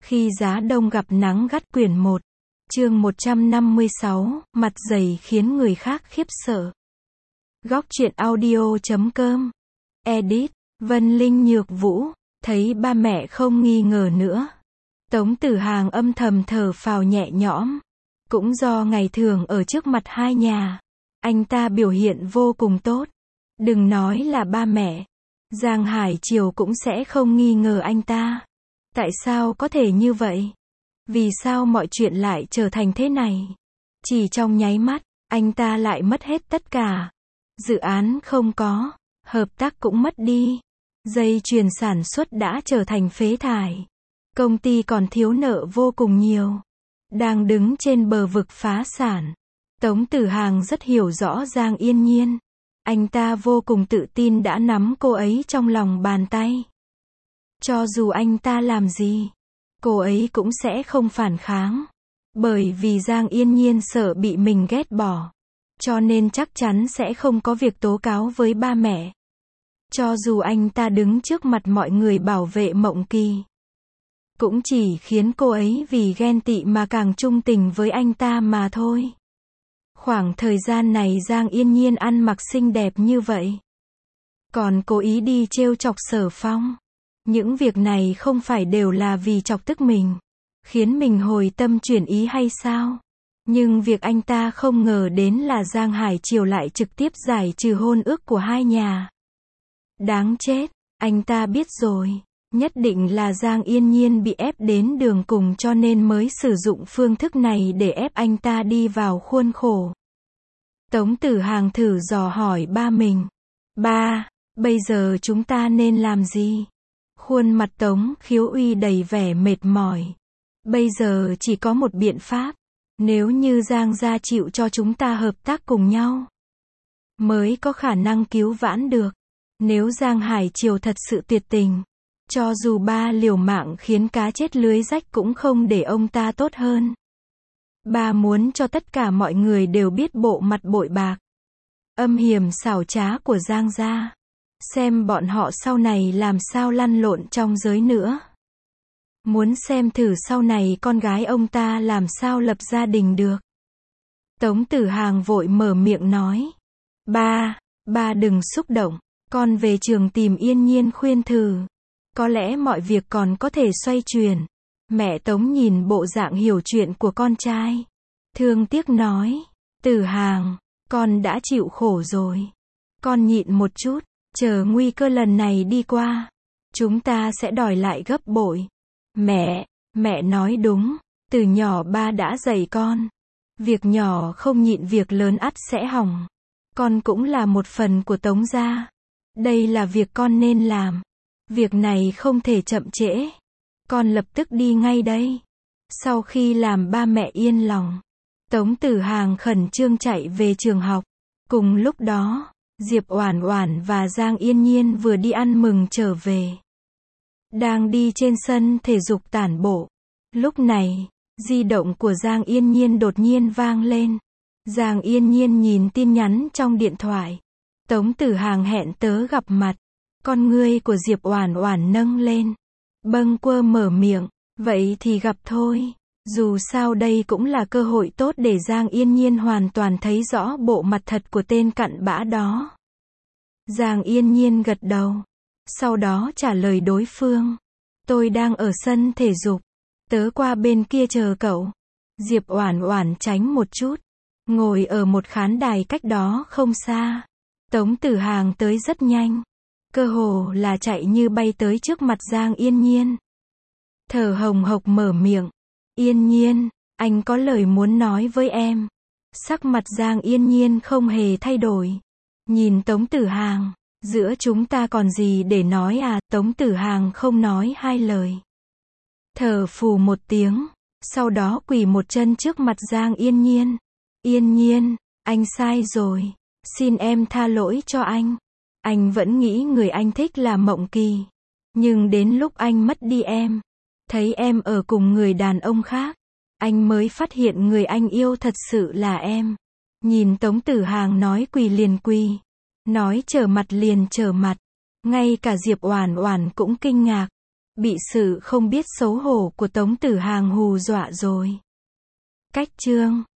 Khi giá đông gặp nắng gắt quyển 1, chương 156, mặt dày khiến người khác khiếp sợ. Góc truyện audio.com. Edit, Vân Linh Nhược Vũ, thấy ba mẹ không nghi ngờ nữa. Tống Tử Hàng âm thầm thở phào nhẹ nhõm. Cũng do ngày thường ở trước mặt hai nhà, anh ta biểu hiện vô cùng tốt. Đừng nói là ba mẹ, Giang Hải Triều cũng sẽ không nghi ngờ anh ta. Tại sao có thể như vậy? Vì sao mọi chuyện lại trở thành thế này? Chỉ trong nháy mắt, anh ta lại mất hết tất cả. Dự án không có, hợp tác cũng mất đi. Dây chuyền sản xuất đã trở thành phế thải. Công ty còn thiếu nợ vô cùng nhiều. Đang đứng trên bờ vực phá sản. Tống Tử Hàng rất hiểu rõ Giang Yên Nhiên. Anh ta vô cùng tự tin đã nắm cô ấy trong lòng bàn tay. Cho dù anh ta làm gì, cô ấy cũng sẽ không phản kháng. Bởi vì Giang Yên Nhiên sợ bị mình ghét bỏ. Cho nên chắc chắn sẽ không có việc tố cáo với ba mẹ. Cho dù anh ta đứng trước mặt mọi người bảo vệ Mộng Kỳ, cũng chỉ khiến cô ấy vì ghen tị mà càng trung tình với anh ta mà thôi. Khoảng thời gian này Giang Yên Nhiên ăn mặc xinh đẹp như vậy, còn cố ý đi trêu chọc Sở Phong. Những việc này không phải đều là vì chọc tức mình, khiến mình hồi tâm chuyển ý hay sao? Nhưng việc anh ta không ngờ đến là Giang Hải Triều lại trực tiếp giải trừ hôn ước của hai nhà. Đáng chết, anh ta biết rồi, nhất định là Giang Yên Nhiên bị ép đến đường cùng cho nên mới sử dụng phương thức này để ép anh ta đi vào khuôn khổ. Tống Tử Hàng thử dò hỏi ba mình. Ba, bây giờ chúng ta nên làm gì? Khuôn mặt Tống Khiếu Uy đầy vẻ mệt mỏi. Bây giờ chỉ có một biện pháp. Nếu như Giang gia chịu cho chúng ta hợp tác cùng nhau, mới có khả năng cứu vãn được. Nếu Giang Hải Triều thật sự tuyệt tình, cho dù ba liều mạng khiến cá chết lưới rách cũng không để ông ta tốt hơn. Ba muốn cho tất cả mọi người đều biết bộ mặt bội bạc, âm hiểm xảo trá của Giang gia. Xem bọn họ sau này làm sao lăn lộn trong giới nữa. Muốn xem thử sau này con gái ông ta làm sao lập gia đình được. Tống Tử Hàng vội mở miệng nói. Ba đừng xúc động. Con về trường tìm Yên Nhiên khuyên thử. Có lẽ mọi việc còn có thể xoay chuyển. Mẹ Tống nhìn bộ dạng hiểu chuyện của con trai, thương tiếc nói. Tử Hàng, con đã chịu khổ rồi. Con nhịn một chút, chờ nguy cơ lần này đi qua, chúng ta sẽ đòi lại gấp bội. Mẹ nói đúng, từ nhỏ ba đã dạy con. Việc nhỏ không nhịn việc lớn ắt sẽ hỏng. Con cũng là một phần của Tống gia. Đây là việc con nên làm. Việc này không thể chậm trễ. Con lập tức đi ngay đây. Sau khi làm ba mẹ yên lòng, Tống Tử Hàng khẩn trương chạy về trường học. Cùng lúc đó, Diệp Oản Oản và Giang Yên Nhiên vừa đi ăn mừng trở về. Đang đi trên sân thể dục tản bộ. Lúc này, di động của Giang Yên Nhiên đột nhiên vang lên. Giang Yên Nhiên nhìn tin nhắn trong điện thoại. Tống Tử Hàng hẹn tớ gặp mặt. Con ngươi của Diệp Oản Oản nâng lên. Bâng quơ mở miệng. Vậy thì gặp thôi. Dù sao đây cũng là cơ hội tốt để Giang Yên Nhiên hoàn toàn thấy rõ bộ mặt thật của tên cặn bã đó. Giang Yên Nhiên gật đầu. Sau đó trả lời đối phương. Tôi đang ở sân thể dục. Tớ qua bên kia chờ cậu. Diệp Oản Oản tránh một chút. Ngồi ở một khán đài cách đó không xa. Tống Tử Hàng tới rất nhanh. Cơ hồ là chạy như bay tới trước mặt Giang Yên Nhiên. Thở hồng hộc mở miệng. Yên Nhiên, anh có lời muốn nói với em. Sắc mặt Giang Yên Nhiên không hề thay đổi. Nhìn Tống Tử Hàng. Giữa chúng ta còn gì để nói à? Tống Tử Hàng không nói hai lời. Thở phù một tiếng. Sau đó quỳ một chân trước mặt Giang Yên Nhiên. Yên Nhiên, anh sai rồi. Xin em tha lỗi cho anh. Anh vẫn nghĩ người anh thích là Mộng Kỳ. Nhưng đến lúc anh mất đi em, thấy em ở cùng người đàn ông khác, anh mới phát hiện người anh yêu thật sự là em. Nhìn Tống Tử Hàng nói quỳ liền quỳ. Nói trở mặt liền trở mặt. Ngay cả Diệp Oản Oản cũng kinh ngạc. Bị sự không biết xấu hổ của Tống Tử Hàng hù dọa rồi. Cách chương